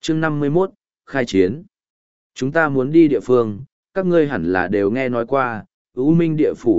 chương 51, khai chiến. Chúng ta muốn đi địa phương, các ngươi hẳn là đều nghe nói qua, U Minh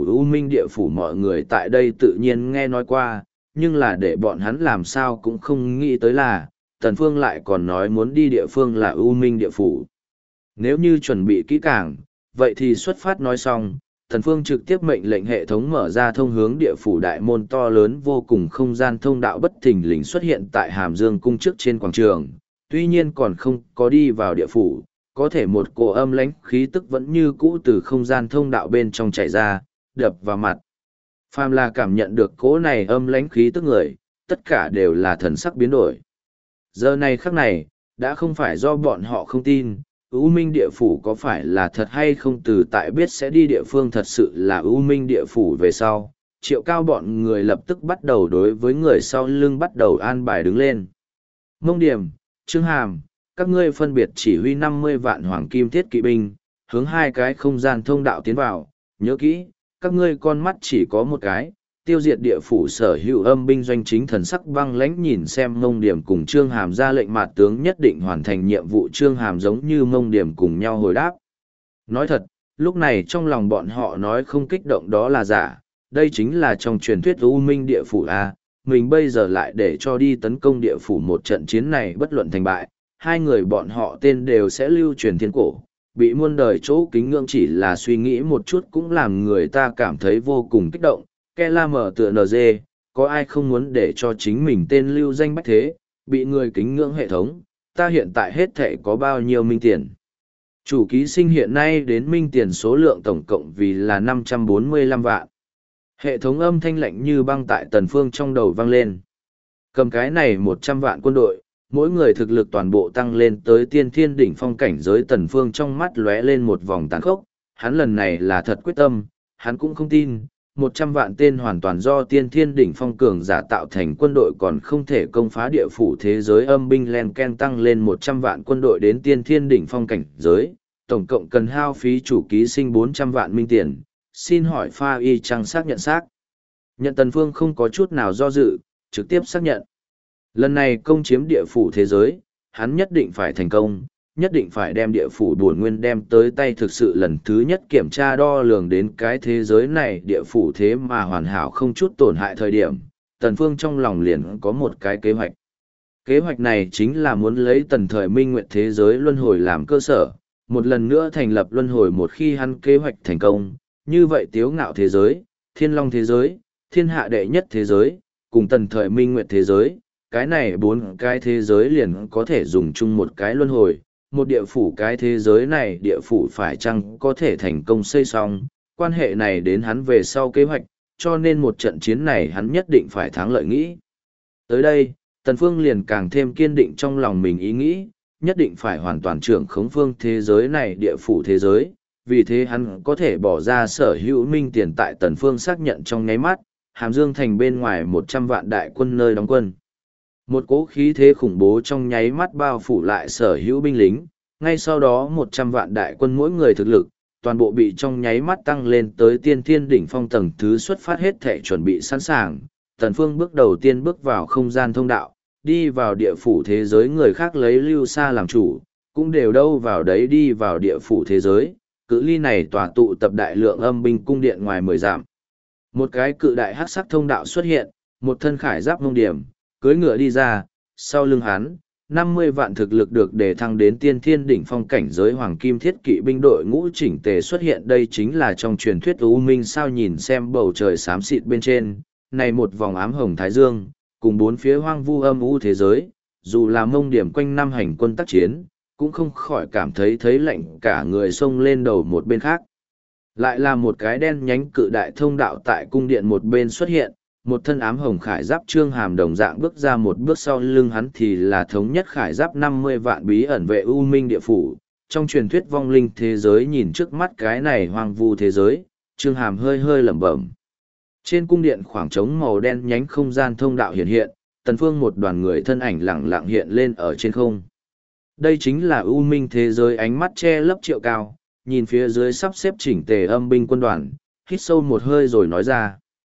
địa phủ mọi người tại đây tự nhiên nghe nói qua, nhưng là để bọn hắn làm sao cũng không nghĩ tới là, Tần Phương lại còn nói muốn đi địa phương là U Minh địa phủ. Nếu như chuẩn bị kỹ càng, vậy thì xuất phát nói xong, Tần Phương trực tiếp mệnh lệnh hệ thống mở ra thông hướng địa phủ đại môn to lớn vô cùng không gian thông đạo bất thình lình xuất hiện tại Hàm Dương cung trước trên quảng trường, tuy nhiên còn không có đi vào địa phủ, có thể một cỗ âm lãnh khí tức vẫn như cũ từ không gian thông đạo bên trong chảy ra, đập vào mặt. Phàm là cảm nhận được cỗ này âm lãnh khí tức người, tất cả đều là thần sắc biến đổi. Giờ này khắc này, đã không phải do bọn họ không tin, U Minh địa phủ có phải là thật hay không từ tại biết sẽ đi địa phương thật sự là U Minh địa phủ về sau. Triệu Cao bọn người lập tức bắt đầu đối với người sau lưng bắt đầu an bài đứng lên. Mông Điểm, Trương Hàm, các ngươi phân biệt chỉ huy 50 vạn hoàng kim thiết kỵ binh, hướng hai cái không gian thông đạo tiến vào, nhớ kỹ, các ngươi con mắt chỉ có một cái, tiêu diệt địa phủ sở hữu âm binh doanh chính thần sắc băng lãnh nhìn xem Mông Điểm cùng Trương Hàm ra lệnh mạt tướng nhất định hoàn thành nhiệm vụ. Trương Hàm giống như Mông Điểm cùng nhau hồi đáp. Nói thật, lúc này trong lòng bọn họ nói không kích động đó là giả, đây chính là trong truyền thuyết U Minh địa phủ A, mình bây giờ lại để cho đi tấn công địa phủ một trận chiến này bất luận thành bại, hai người bọn họ tên đều sẽ lưu truyền thiên cổ, bị muôn đời chỗ kính ngưỡng chỉ là suy nghĩ một chút cũng làm người ta cảm thấy vô cùng kích động. Ke la mở tựa NG, có ai không muốn để cho chính mình tên lưu danh bách thế, bị người kính ngưỡng hệ thống, ta hiện tại hết thảy có bao nhiêu minh tiền. Chủ ký sinh hiện nay đến minh tiền số lượng tổng cộng vì là 545 vạn. Hệ thống âm thanh lạnh như băng tại Tần Phương trong đầu vang lên. Cầm cái này 100 vạn quân đội, mỗi người thực lực toàn bộ tăng lên tới tiên thiên đỉnh phong cảnh giới. Tần Phương trong mắt lóe lên một vòng tàn khốc, hắn lần này là thật quyết tâm, hắn cũng không tin, 100 vạn tên hoàn toàn do tiên thiên đỉnh phong cường giả tạo thành quân đội còn không thể công phá địa phủ thế giới. Âm binh len ken tăng lên 100 vạn quân đội đến tiên thiên đỉnh phong cảnh giới, tổng cộng cần hao phí chủ ký sinh 400 vạn minh tiền. Xin hỏi Pha Y Trăng xác nhận xác. Nhận Tần Phương không có chút nào do dự, trực tiếp xác nhận. Lần này công chiếm địa phủ thế giới, hắn nhất định phải thành công, nhất định phải đem địa phủ bổn nguyên đem tới tay. Thực sự lần thứ nhất kiểm tra đo lường đến cái thế giới này địa phủ thế mà hoàn hảo không chút tổn hại thời điểm, Tần Phương trong lòng liền có một cái kế hoạch. Kế hoạch này chính là muốn lấy tần thời minh nguyệt thế giới luân hồi làm cơ sở, một lần nữa thành lập luân hồi. Một khi hắn kế hoạch thành công, như vậy Tiếu Ngạo thế giới, Thiên Long thế giới, Thiên Hạ đệ nhất thế giới, cùng tần thời minh nguyệt thế giới, cái này bốn cái thế giới liền có thể dùng chung một cái luân hồi. Một địa phủ cái thế giới này địa phủ phải chăng có thể thành công xây xong, quan hệ này đến hắn về sau kế hoạch, cho nên một trận chiến này hắn nhất định phải thắng lợi nghĩ. Tới đây, Tần Phương liền càng thêm kiên định trong lòng mình ý nghĩ, nhất định phải hoàn toàn trưởng khống phương thế giới này địa phủ thế giới, vì thế hắn có thể bỏ ra sở hữu minh tiền. Tại Tần Phương xác nhận trong nháy mắt, Hàm Dương thành bên ngoài 100 vạn đại quân nơi đóng quân. Một cỗ khí thế khủng bố trong nháy mắt bao phủ lại sở hữu binh lính, ngay sau đó 100 vạn đại quân mỗi người thực lực, toàn bộ bị trong nháy mắt tăng lên tới tiên thiên đỉnh phong tầng thứ. Xuất phát hết thể chuẩn bị sẵn sàng, Tần Phương bước đầu tiên bước vào không gian thông đạo, đi vào địa phủ thế giới. Người khác lấy Lưu Sa làm chủ, cũng đều đâu vào đấy đi vào địa phủ thế giới. Cự ly này tòa tụ tập đại lượng âm binh cung điện ngoài 10 dặm. Một cái cự đại hắc sắc thông đạo xuất hiện, một thân khải giáp Mông Điểm cưỡi ngựa đi ra, sau lưng hắn, 50 vạn thực lực được đề thăng đến tiên thiên đỉnh phong cảnh giới hoàng kim thiết kỵ binh đội ngũ chỉnh tề xuất hiện. Đây chính là trong truyền thuyết U Minh sao. Nhìn xem bầu trời xám xịt bên trên, này một vòng ám hồng thái dương, cùng bốn phía hoang vu âm u thế giới, dù là Mông Điểm quanh năm hành quân tác chiến, cũng không khỏi cảm thấy lạnh cả người. xông lên đầu một bên khác. Lại là một cái đen nhánh cự đại thông đạo tại cung điện một bên xuất hiện, một thân ám hồng khải giáp Trương Hàm đồng dạng bước ra một bước, sau lưng hắn thì là thống nhất khải giáp 50 vạn bí ẩn vệ U Minh địa phủ. Trong truyền thuyết vong linh thế giới, nhìn trước mắt cái này hoang vu thế giới, Trương Hàm hơi hơi lẩm bẩm. Trên cung điện khoảng trống màu đen nhánh không gian thông đạo hiện hiện, Tần Phương một đoàn người thân ảnh lẳng lặng hiện lên ở trên không. Đây chính là U Minh thế giới. Ánh mắt che lấp Triệu Cao, nhìn phía dưới sắp xếp chỉnh tề âm binh quân đoàn, hít sâu một hơi rồi nói ra.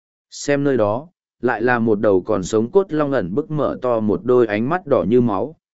Xem nơi đó, lại là một đầu còn sống cốt long ẩn bức mở to một đôi ánh mắt đỏ như máu,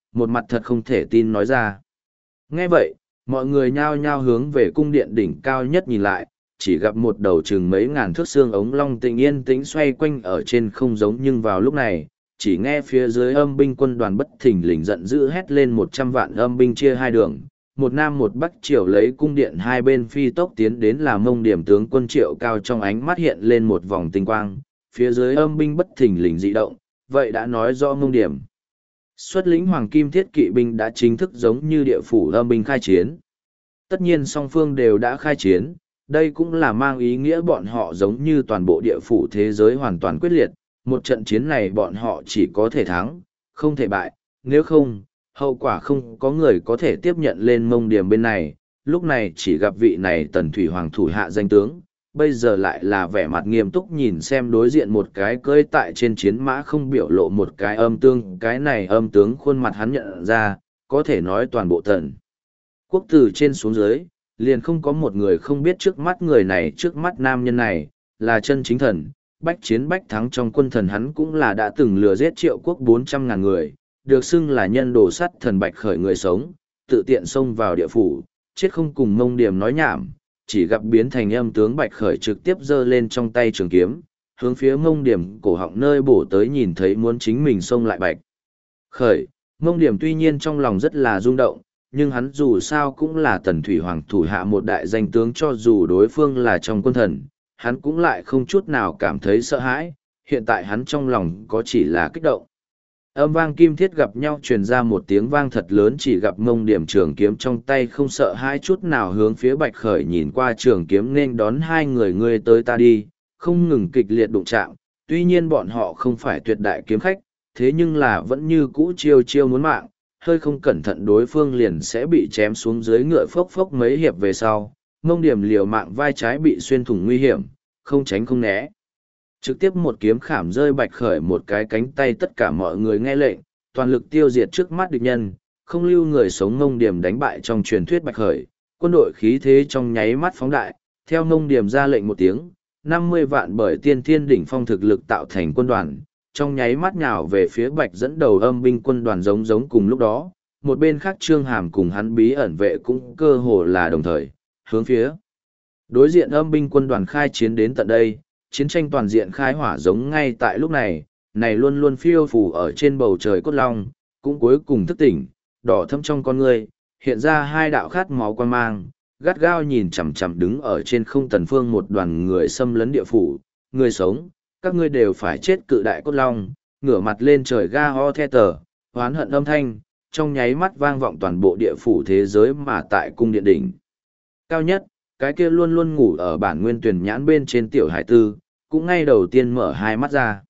một mặt thật không thể tin nói ra. Nghe vậy, mọi người nhao nhao hướng về cung điện đỉnh cao nhất nhìn lại, chỉ gặp một đầu chừng mấy ngàn thước xương ống long tĩnh yên tĩnh xoay quanh ở trên không giống, nhưng vào lúc này, chỉ nghe phía dưới âm binh quân đoàn bất thình lình giận dữ hét lên 100 vạn âm binh chia hai đường, một nam một bắc triều lấy cung điện hai bên phi tốc tiến đến, là Mông Điểm tướng quân Triệu Cao trong ánh mắt hiện lên một vòng tinh quang, phía dưới âm binh bất thình lình dị động, vậy đã nói rõ Mông Điểm xuất lĩnh hoàng kim thiết kỵ binh đã chính thức giống như địa phủ âm binh khai chiến. Tất nhiên song phương đều đã khai chiến, đây cũng là mang ý nghĩa bọn họ giống như toàn bộ địa phủ thế giới hoàn toàn quyết liệt, một trận chiến này bọn họ chỉ có thể thắng, không thể bại, nếu không, hậu quả không có người có thể tiếp nhận lên Mông Điểm bên này. Lúc này chỉ gặp vị này Tần Thủy Hoàng thủ hạ danh tướng, bây giờ lại là vẻ mặt nghiêm túc nhìn xem đối diện một cái cưỡi tại trên chiến mã không biểu lộ một cái âm tương, cái này âm tướng khuôn mặt hắn nhận ra, có thể nói toàn bộ Tần quốc từ trên xuống dưới, liền không có một người không biết trước mắt người này, trước mắt nam nhân này, là chân chính thần, bách chiến bách thắng trong quân thần, hắn cũng là đã từng lừa giết Triệu quốc 400.000 người, được xưng là nhân đồ sắt thần Bạch Khởi người sống, tự tiện xông vào địa phủ, chết không cùng Mông Điểm nói nhảm, chỉ gặp biến thành âm tướng Bạch Khởi trực tiếp giơ lên trong tay trường kiếm, hướng phía Mông Điểm cổ họng nơi bổ tới, nhìn thấy muốn chính mình xông lại Bạch Khởi. Mông Điểm tuy nhiên trong lòng rất là rung động, nhưng hắn dù sao cũng là Tần Thủy Hoàng thủ hạ một đại danh tướng, cho dù đối phương là trong quân thần, hắn cũng lại không chút nào cảm thấy sợ hãi, hiện tại hắn trong lòng có chỉ là kích động. Âm vang kim thiết gặp nhau truyền ra một tiếng vang thật lớn, chỉ gặp Mông Điểm trường kiếm trong tay không sợ hãi chút nào hướng phía Bạch Khởi nhìn qua, trường kiếm nên đón hai người ngươi tới ta đi, không ngừng kịch liệt đụng chạm. Tuy nhiên bọn họ không phải tuyệt đại kiếm khách, thế nhưng là vẫn như cũ chiêu chiêu muốn mạng, hơi không cẩn thận đối phương liền sẽ bị chém xuống dưới ngựa, phốc phốc mấy hiệp về sau, Mông Điểm liều mạng vai trái bị xuyên thủng nguy hiểm, không tránh không né. Trực tiếp một kiếm khảm rơi Bạch Khởi một cái cánh tay, tất cả mọi người nghe lệnh, toàn lực tiêu diệt trước mắt địch nhân, không lưu người sống. Mông Điểm đánh bại trong truyền thuyết Bạch Khởi, quân đội khí thế trong nháy mắt phóng đại, theo Mông Điểm ra lệnh một tiếng, 50 vạn bởi tiên thiên đỉnh phong thực lực tạo thành quân đoàn, trong nháy mắt nhào về phía Bạch dẫn đầu âm binh quân đoàn. Giống cùng lúc đó, một bên khác Trương Hàm cùng hắn bí ẩn vệ cũng cơ hồ là đồng thời, hướng phía đối diện âm binh quân đoàn khai chiến đến tận đây. Chiến tranh toàn diện khai hỏa giống ngay tại lúc này, này luôn luôn phiêu phù ở trên bầu trời cốt long, cũng cuối cùng thức tỉnh, đỏ thâm trong con ngươi, hiện ra hai đạo khát máu quan mang, gắt gao nhìn chằm chằm đứng ở trên không Tần Phương một đoàn người xâm lấn địa phủ, người sống, các ngươi đều phải chết. Cự đại cốt long, ngửa mặt lên trời ga ho the tờ, hoán hận âm thanh, trong nháy mắt vang vọng toàn bộ địa phủ thế giới. Mà tại cung điện đỉnh cao nhất, cái kia luôn luôn ngủ ở bản nguyên tuyển nhãn bên trên tiểu hải tư, cũng ngay đầu tiên mở hai mắt ra.